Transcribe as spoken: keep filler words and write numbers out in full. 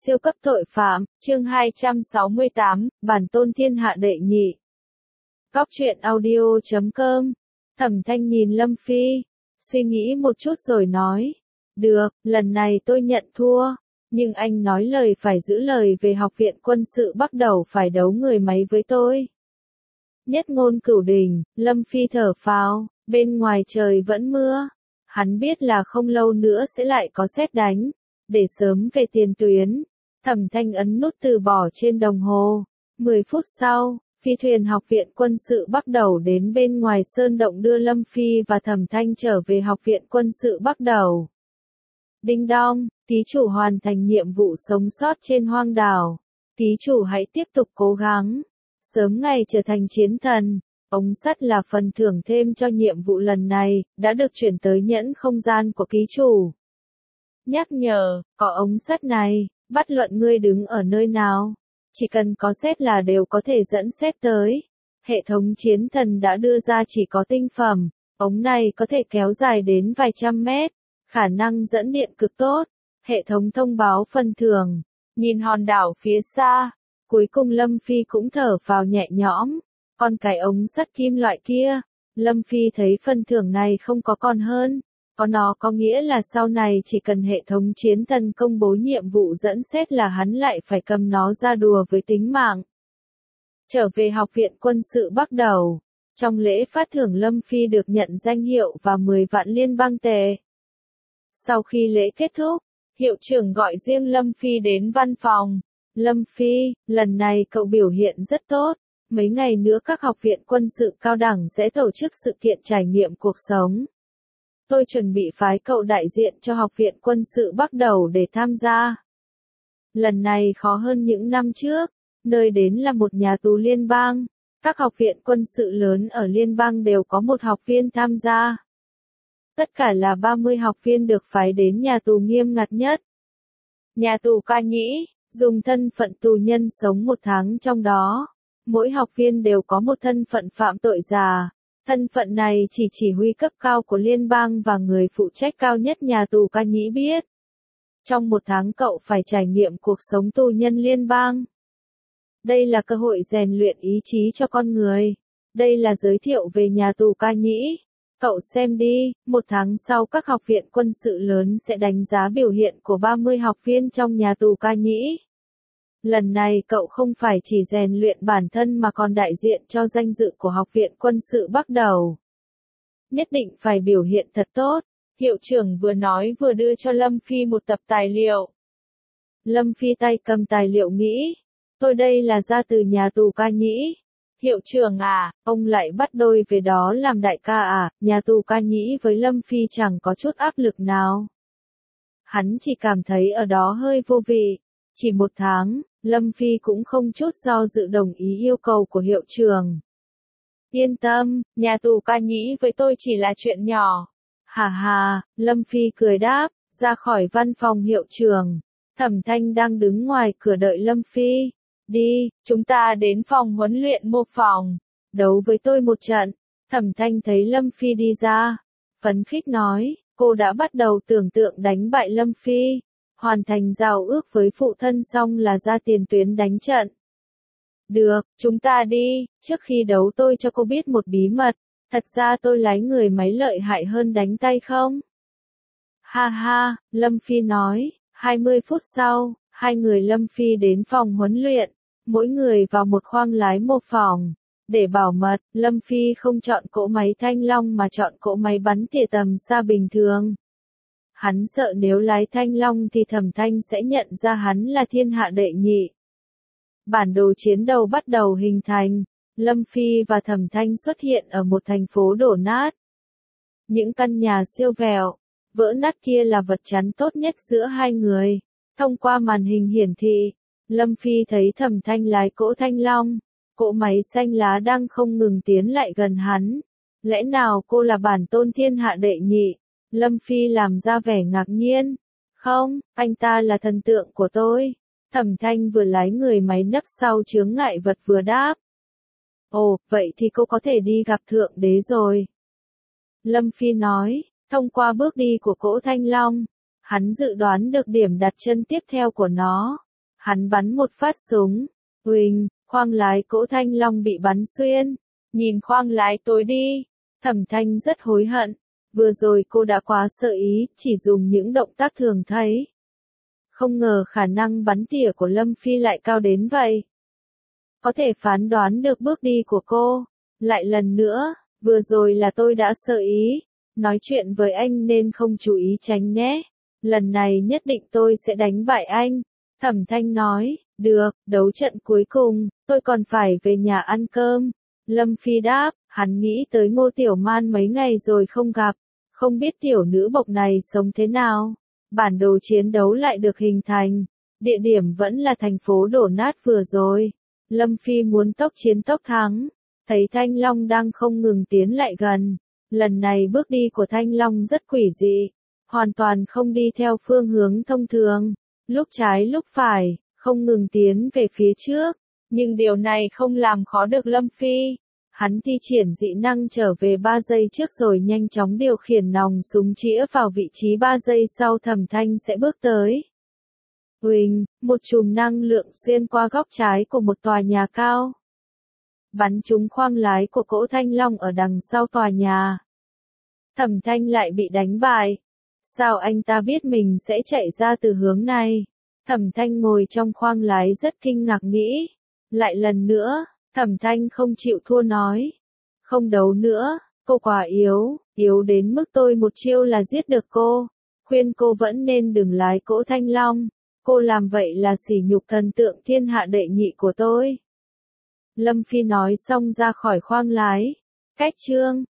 Siêu cấp tội phạm, chương hai trăm sáu mươi tám, bản tôn thiên hạ đệ nhị. Góc truyện audio chấm com. Thẩm Thanh nhìn Lâm Phi, suy nghĩ một chút rồi nói. Được, lần này tôi nhận thua. Nhưng anh nói lời phải giữ lời về học viện quân sự bắt đầu phải đấu người máy với tôi. Nhất ngôn cửu đình, Lâm Phi thở phào, bên ngoài trời vẫn mưa. Hắn biết là không lâu nữa sẽ lại có sét đánh. Để sớm về tiền tuyến, Thẩm Thanh ấn nút từ bỏ trên đồng hồ. mười phút sau, phi thuyền học viện quân sự bắt đầu đến bên ngoài sơn động đưa Lâm Phi và Thẩm Thanh trở về học viện quân sự bắt đầu. Đinh đong, ký chủ hoàn thành nhiệm vụ sống sót trên hoang đảo. Ký chủ hãy tiếp tục cố gắng. Sớm ngày trở thành chiến thần. Ống sắt là phần thưởng thêm cho nhiệm vụ lần này, đã được chuyển tới nhẫn không gian của ký chủ. Nhắc nhở, có ống sắt này, bất luận ngươi đứng ở nơi nào, chỉ cần có sét là đều có thể dẫn sét tới. Hệ thống chiến thần đã đưa ra chỉ có tinh phẩm, ống này có thể kéo dài đến vài trăm mét, khả năng dẫn điện cực tốt. Hệ thống thông báo phần thưởng, nhìn hòn đảo phía xa, cuối cùng Lâm Phi cũng thở phào nhẹ nhõm. Còn cái ống sắt kim loại kia, Lâm Phi thấy phần thưởng này không có còn hơn. Có nó có nghĩa là sau này chỉ cần hệ thống chiến thần công bố nhiệm vụ dẫn sét là hắn lại phải cầm nó ra đùa với tính mạng. Trở về học viện quân sự bắt đầu. Trong lễ phát thưởng Lâm Phi được nhận danh hiệu và mười vạn liên bang tệ. Sau khi lễ kết thúc, hiệu trưởng gọi riêng Lâm Phi đến văn phòng. Lâm Phi, lần này cậu biểu hiện rất tốt. Mấy ngày nữa các học viện quân sự cao đẳng sẽ tổ chức sự kiện trải nghiệm cuộc sống. Tôi chuẩn bị phái cậu đại diện cho học viện quân sự bắt đầu để tham gia. Lần này khó hơn những năm trước, nơi đến là một nhà tù liên bang. Các học viện quân sự lớn ở liên bang đều có một học viên tham gia. Tất cả là ba mươi học viên được phái đến nhà tù nghiêm ngặt nhất. Nhà tù Ca Nhĩ, dùng thân phận tù nhân sống một tháng trong đó. Mỗi học viên đều có một thân phận phạm tội già. Thân phận này chỉ chỉ huy cấp cao của liên bang và người phụ trách cao nhất nhà tù Ca Nhĩ biết. Trong một tháng cậu phải trải nghiệm cuộc sống tù nhân liên bang. Đây là cơ hội rèn luyện ý chí cho con người. Đây là giới thiệu về nhà tù Ca Nhĩ. Cậu xem đi, một tháng sau các học viện quân sự lớn sẽ đánh giá biểu hiện của ba mươi học viên trong nhà tù Ca Nhĩ. Lần này cậu không phải chỉ rèn luyện bản thân mà còn đại diện cho danh dự của học viện quân sự bắt đầu. Nhất định phải biểu hiện thật tốt. Hiệu trưởng vừa nói vừa đưa cho Lâm Phi một tập tài liệu. Lâm Phi tay cầm tài liệu nghĩ. Tôi đây là ra từ nhà tù Ca Nhĩ. Hiệu trưởng à, ông lại bắt đôi về đó làm đại ca à, nhà tù Ca Nhĩ với Lâm Phi chẳng có chút áp lực nào. Hắn chỉ cảm thấy ở đó hơi vô vị. Chỉ một tháng, Lâm Phi cũng không chút do dự đồng ý yêu cầu của hiệu trưởng. Yên tâm, nhà tù Ca Nhĩ với tôi chỉ là chuyện nhỏ. Hà hà, Lâm Phi cười đáp, ra khỏi văn phòng hiệu trưởng. Thẩm Thanh đang đứng ngoài cửa đợi Lâm Phi. Đi, chúng ta đến phòng huấn luyện mô phỏng. Đấu với tôi một trận. Thẩm Thanh thấy Lâm Phi đi ra. Phấn khích nói, cô đã bắt đầu tưởng tượng đánh bại Lâm Phi. Hoàn thành giao ước với phụ thân xong là ra tiền tuyến đánh trận. Được, chúng ta đi, trước khi đấu tôi cho cô biết một bí mật, thật ra tôi lái người máy lợi hại hơn đánh tay không? Ha ha, Lâm Phi nói, hai mươi phút sau, hai người Lâm Phi đến phòng huấn luyện, mỗi người vào một khoang lái mô phỏng. Để bảo mật, Lâm Phi không chọn cỗ máy Thanh Long mà chọn cỗ máy bắn tỉa tầm xa bình thường. Hắn sợ nếu lái Thanh Long thì Thẩm Thanh sẽ nhận ra hắn là thiên hạ đệ nhị. Bản đồ chiến đấu bắt đầu hình thành. Lâm Phi và Thẩm Thanh xuất hiện ở một thành phố đổ nát. Những căn nhà siêu vẹo, vỡ nát kia là vật chắn tốt nhất giữa hai người. Thông qua màn hình hiển thị, Lâm Phi thấy Thẩm Thanh lái cỗ Thanh Long. Cỗ máy xanh lá đang không ngừng tiến lại gần hắn. Lẽ nào cô là bản tôn thiên hạ đệ nhị? Lâm Phi làm ra vẻ ngạc nhiên. Không, anh ta là thần tượng của tôi. Thẩm Thanh vừa lái người máy nấp sau chướng ngại vật vừa đáp. Ồ, vậy thì cô có thể đi gặp Thượng Đế rồi. Lâm Phi nói, thông qua bước đi của cỗ Thanh Long, hắn dự đoán được điểm đặt chân tiếp theo của nó. Hắn bắn một phát súng. Uỳnh, khoang lái cỗ Thanh Long bị bắn xuyên. Nhìn khoang lái tối đi. Thẩm Thanh rất hối hận. Vừa rồi cô đã quá sợ ý, chỉ dùng những động tác thường thấy. Không ngờ khả năng bắn tỉa của Lâm Phi lại cao đến vậy. Có thể phán đoán được bước đi của cô. Lại lần nữa, vừa rồi là tôi đã sợ ý. Nói chuyện với anh nên không chú ý tránh nhé. Lần này nhất định tôi sẽ đánh bại anh. Thẩm Thanh nói, được, đấu trận cuối cùng, tôi còn phải về nhà ăn cơm. Lâm Phi đáp, hắn nghĩ tới Ngô Tiểu Man mấy ngày rồi không gặp. Không biết tiểu nữ bộc này sống thế nào. Bản đồ chiến đấu lại được hình thành. Địa điểm vẫn là thành phố đổ nát vừa rồi. Lâm Phi muốn tốc chiến tốc thắng. Thấy Thanh Long đang không ngừng tiến lại gần. Lần này bước đi của Thanh Long rất quỷ dị. Hoàn toàn không đi theo phương hướng thông thường. Lúc trái lúc phải, không ngừng tiến về phía trước. Nhưng điều này không làm khó được Lâm Phi. Hắn thi triển dị năng trở về ba giây trước rồi nhanh chóng điều khiển nòng súng chĩa vào vị trí ba giây sau Thẩm Thanh sẽ bước tới. Huỳnh, một chùm năng lượng xuyên qua góc trái của một tòa nhà cao. Bắn trúng khoang lái của cỗ Thanh Long ở đằng sau tòa nhà. Thẩm Thanh lại bị đánh bại. Sao anh ta biết mình sẽ chạy ra từ hướng này? Thẩm Thanh ngồi trong khoang lái rất kinh ngạc nghĩ. Lại lần nữa, Thẩm Thanh không chịu thua nói. Không đấu nữa, cô quá yếu, yếu đến mức tôi một chiêu là giết được cô. Khuyên cô vẫn nên đừng lái cỗ Thanh Long. Cô làm vậy là sỉ nhục thần tượng thiên hạ đệ nhị của tôi. Lâm Phi nói xong ra khỏi khoang lái. Cách chương